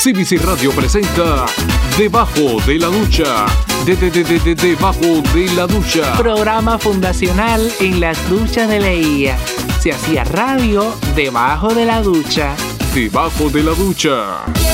CBC Radio presenta Debajo de la Ducha. Debajo de la Ducha. Programa fundacional en las duchas de Leía. Se hacía radio debajo de la ducha. Debajo de la Ducha.